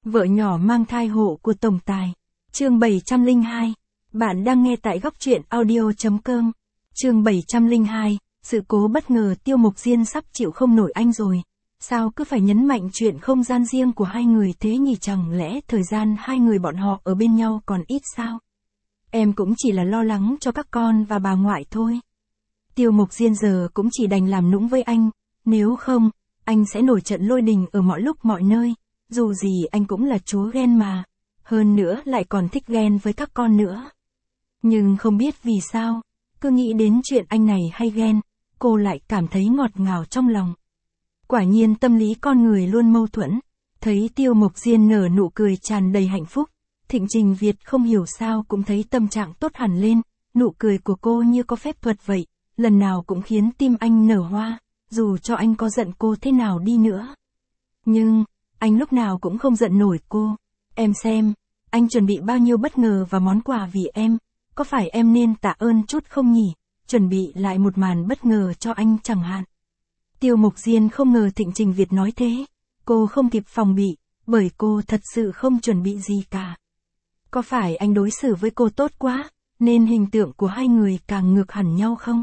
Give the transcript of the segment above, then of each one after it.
Vợ nhỏ mang thai hộ của tổng tài. Chương 702. Bạn đang nghe tại góc truyện audio.com. Chương 702. Sự cố bất ngờ Tiêu Mộc Diên sắp chịu không nổi anh rồi. Sao cứ phải nhấn mạnh chuyện không gian riêng của hai người thế nhỉ, chẳng lẽ thời gian hai người bọn họ ở bên nhau còn ít sao? Em cũng chỉ là lo lắng cho các con và bà ngoại thôi. Tiêu Mộc Diên giờ cũng chỉ đành làm nũng với anh, nếu không, anh sẽ nổi trận lôi đình ở mọi lúc mọi nơi, dù gì anh cũng là chúa ghen mà, hơn nữa lại còn thích ghen với các con nữa. Nhưng không biết vì sao, cứ nghĩ đến chuyện anh này hay ghen, cô lại cảm thấy ngọt ngào trong lòng. Quả nhiên tâm lý con người luôn mâu thuẫn, thấy Tiêu Mộc Diên nở nụ cười tràn đầy hạnh phúc, Thịnh Trình Việt không hiểu sao cũng thấy tâm trạng tốt hẳn lên, nụ cười của cô như có phép thuật vậy, lần nào cũng khiến tim anh nở hoa, dù cho anh có giận cô thế nào đi nữa. Nhưng, anh lúc nào cũng không giận nổi cô. Em xem, anh chuẩn bị bao nhiêu bất ngờ và món quà vì em, có phải em nên tạ ơn chút không nhỉ, chuẩn bị lại một màn bất ngờ cho anh chẳng hạn. Tiêu Mộc Diên không ngờ Thịnh Trình Việt nói thế, cô không kịp phòng bị, bởi cô thật sự không chuẩn bị gì cả. Có phải anh đối xử với cô tốt quá, nên hình tượng của hai người càng ngược hẳn nhau không?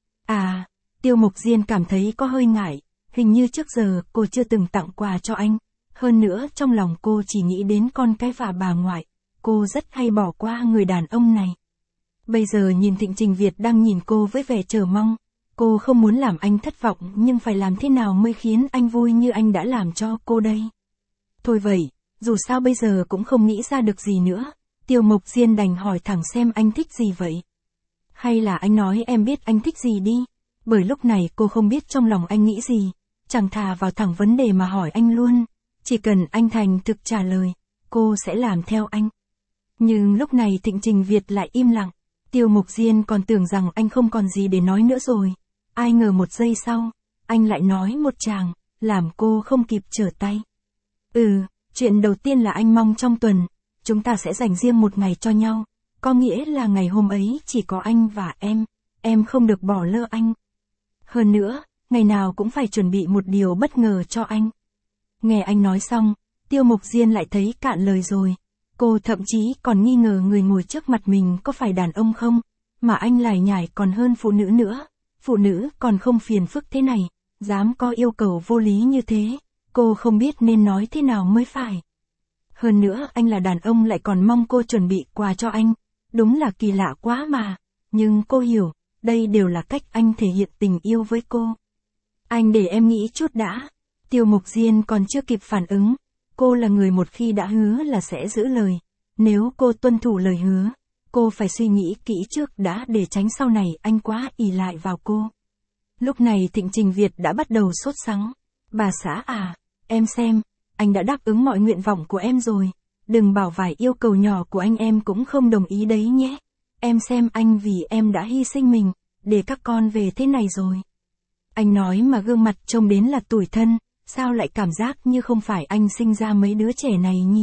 À, Tiêu Mộc Diên cảm thấy có hơi ngại, hình như trước giờ cô chưa từng tặng quà cho anh, hơn nữa trong lòng cô chỉ nghĩ đến con cái và bà ngoại, cô rất hay bỏ qua người đàn ông này. Bây giờ nhìn Thịnh Trình Việt đang nhìn cô với vẻ chờ mong, cô không muốn làm anh thất vọng nhưng phải làm thế nào mới khiến anh vui như anh đã làm cho cô đây. Thôi vậy, dù sao bây giờ cũng không nghĩ ra được gì nữa, Tiêu Mộc Diên đành hỏi thẳng xem anh thích gì vậy. Hay là anh nói em biết anh thích gì đi, bởi lúc này cô không biết trong lòng anh nghĩ gì, chẳng thà vào thẳng vấn đề mà hỏi anh luôn, chỉ cần anh thành thực trả lời, cô sẽ làm theo anh. Nhưng lúc này Thịnh Trình Việt lại im lặng, Tiêu Mộc Diên còn tưởng rằng anh không còn gì để nói nữa rồi, ai ngờ một giây sau, anh lại nói một tràng, làm cô không kịp trở tay. Chuyện đầu tiên là anh mong trong tuần, chúng ta sẽ dành riêng một ngày cho nhau, có nghĩa là ngày hôm ấy chỉ có anh và em không được bỏ lỡ anh. Hơn nữa, ngày nào cũng phải chuẩn bị một điều bất ngờ cho anh. Nghe anh nói xong, Tiêu Mộc Diên lại thấy cạn lời rồi. Cô thậm chí còn nghi ngờ người ngồi trước mặt mình có phải đàn ông không, mà anh lải nhải còn hơn phụ nữ nữa. Phụ nữ còn không phiền phức thế này, dám có yêu cầu vô lý như thế, cô không biết nên nói thế nào mới phải. Hơn nữa anh là đàn ông lại còn mong cô chuẩn bị quà cho anh, đúng là kỳ lạ quá mà, nhưng cô hiểu, đây đều là cách anh thể hiện tình yêu với cô. Anh để em nghĩ chút đã. Tiêu Mộc Diên còn chưa kịp phản ứng, cô là người một khi đã hứa là sẽ giữ lời, nếu cô tuân thủ lời hứa, cô phải suy nghĩ kỹ trước đã để tránh sau này anh quá ỷ lại vào cô. Lúc này Thịnh Trình Việt đã bắt đầu sốt sắng. Bà xã à, em xem, anh đã đáp ứng mọi nguyện vọng của em rồi, đừng bảo vài yêu cầu nhỏ của anh em cũng không đồng ý đấy nhé. Em xem anh vì em đã hy sinh mình, để các con về thế này rồi. Anh nói mà gương mặt trông đến là tủi thân, sao lại cảm giác như không phải anh sinh ra mấy đứa trẻ này nhỉ?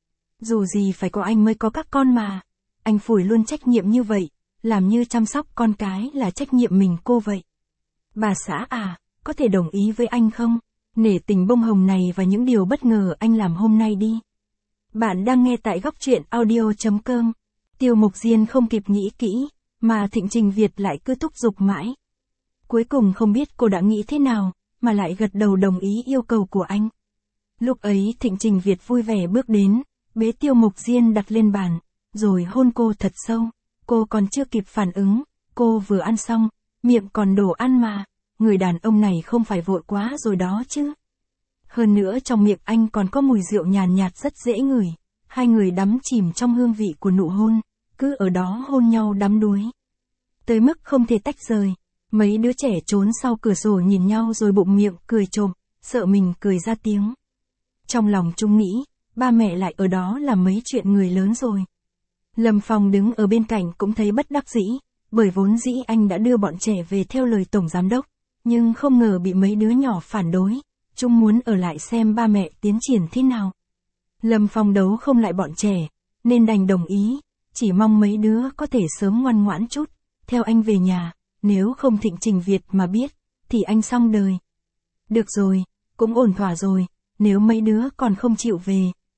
Dù gì phải có anh mới có các con mà. Anh phủi luôn trách nhiệm như vậy, làm như chăm sóc con cái là trách nhiệm mình cô vậy. Bà xã à, có thể đồng ý với anh không? Nể tình bông hồng này và những điều bất ngờ anh làm hôm nay đi. Bạn đang nghe tại góc truyện audio.com. Tiêu Mộc Diên không kịp nghĩ kỹ, mà Thịnh Trình Việt lại cứ thúc giục mãi. Cuối cùng không biết cô đã nghĩ thế nào, mà lại gật đầu đồng ý yêu cầu của anh. Lúc ấy Thịnh Trình Việt vui vẻ bước đến, bế Tiêu Mộc Diên đặt lên bàn, rồi hôn cô thật sâu. Cô còn chưa kịp phản ứng, cô vừa ăn xong, miệng còn đổ ăn mà, người đàn ông này không phải vội quá rồi đó chứ. Hơn nữa trong miệng anh còn có mùi rượu nhàn nhạt rất dễ ngửi, hai người đắm chìm trong hương vị của nụ hôn, cứ ở đó hôn nhau đắm đuối. Tới mức không thể tách rời, mấy đứa trẻ trốn sau cửa sổ nhìn nhau rồi bụng miệng cười trộm, sợ mình cười ra tiếng. Trong lòng chúng nghĩ, ba mẹ lại ở đó làm mấy chuyện người lớn rồi. Lâm Phong đứng ở bên cạnh cũng thấy bất đắc dĩ, bởi vốn dĩ anh đã đưa bọn trẻ về theo lời tổng giám đốc, nhưng không ngờ bị mấy đứa nhỏ phản đối, chúng muốn ở lại xem ba mẹ tiến triển thế nào. Lâm Phong đấu không lại bọn trẻ, nên đành đồng ý, chỉ mong mấy đứa có thể sớm ngoan ngoãn chút, theo anh về nhà, nếu không Thịnh Trình Việt mà biết, thì anh xong đời. Được rồi, cũng ổn thỏa rồi, nếu mấy đứa còn không chịu về,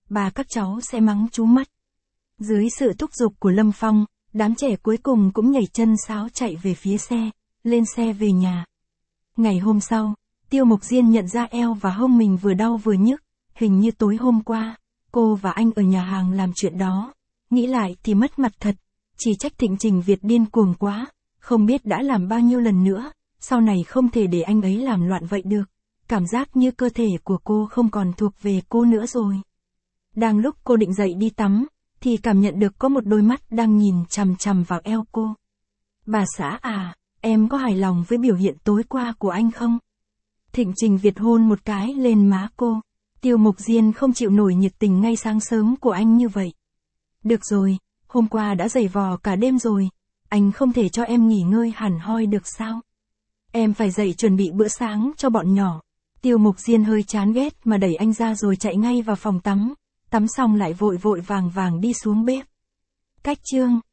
bà các cháu sẽ mắng chú mất. Dưới sự thúc giục của Lâm Phong, đám trẻ cuối cùng cũng nhảy chân sáo chạy về phía xe, lên xe về nhà. Ngày hôm sau, Tiêu Mộc Diên nhận ra eo và hông mình vừa đau vừa nhức, hình như tối hôm qua, cô và anh ở nhà hàng làm chuyện đó. Nghĩ lại thì mất mặt thật, chỉ trách Thịnh Trình Việt điên cuồng quá, không biết đã làm bao nhiêu lần nữa, sau này không thể để anh ấy làm loạn vậy được. Cảm giác như cơ thể của cô không còn thuộc về cô nữa rồi. Đang lúc cô định dậy đi tắm, thì cảm nhận được có một đôi mắt đang nhìn chằm chằm vào eo cô. Bà xã à, em có hài lòng với biểu hiện tối qua của anh không? Thịnh Trình Việt hôn một cái lên má cô. Tiêu Mộc Diên không chịu nổi nhiệt tình ngay sáng sớm của anh như vậy. Được rồi, hôm qua đã giày vò cả đêm rồi, anh không thể cho em nghỉ ngơi hẳn hoi được sao? Em phải dậy chuẩn bị bữa sáng cho bọn nhỏ. Tiêu Mộc Diên hơi chán ghét mà đẩy anh ra rồi chạy ngay vào phòng tắm, tắm xong lại vội vội vàng vàng đi xuống bếp. Cách chương